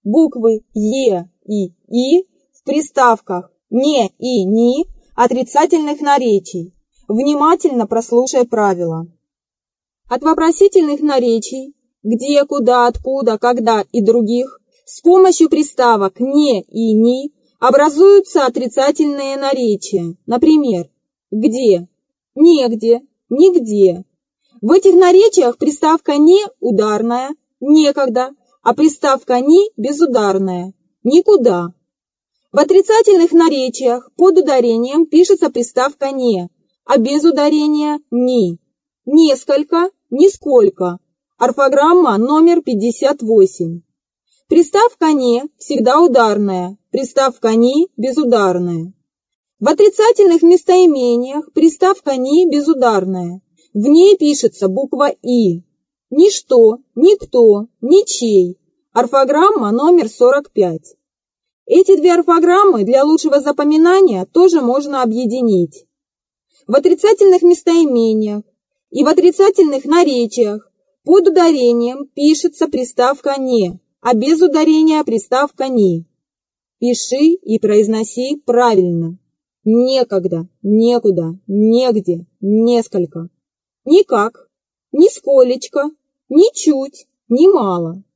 буквы «е» и «и» в приставках «не» и «ни» отрицательных наречий. Внимательно прослушай правила. От вопросительных наречий «где», «куда», «откуда», «когда» и других с помощью приставок «не» и «ни» образуются отрицательные наречия. Например, «где», «негде», «нигде». В этих наречиях приставка «не» ударная, «некогда», а приставка «ни» безударная, «никуда». В отрицательных наречиях под ударением пишется приставка «не», а без ударения «ни». Несколько, нисколько. Орфограмма номер 58. Приставка «не» всегда ударная, приставка «ни» безударная. В отрицательных местоимениях приставка «ни» безударная. В ней пишется буква «и». Ничто, никто, ничей. Орфограмма номер 45. Эти две орфограммы для лучшего запоминания тоже можно объединить. В отрицательных местоимениях и в отрицательных наречиях под ударением пишется приставка «не», а без ударения приставка «ни». Пиши и произноси правильно. Некогда, некуда, негде, несколько. Никак, нисколечко, ничуть, немало.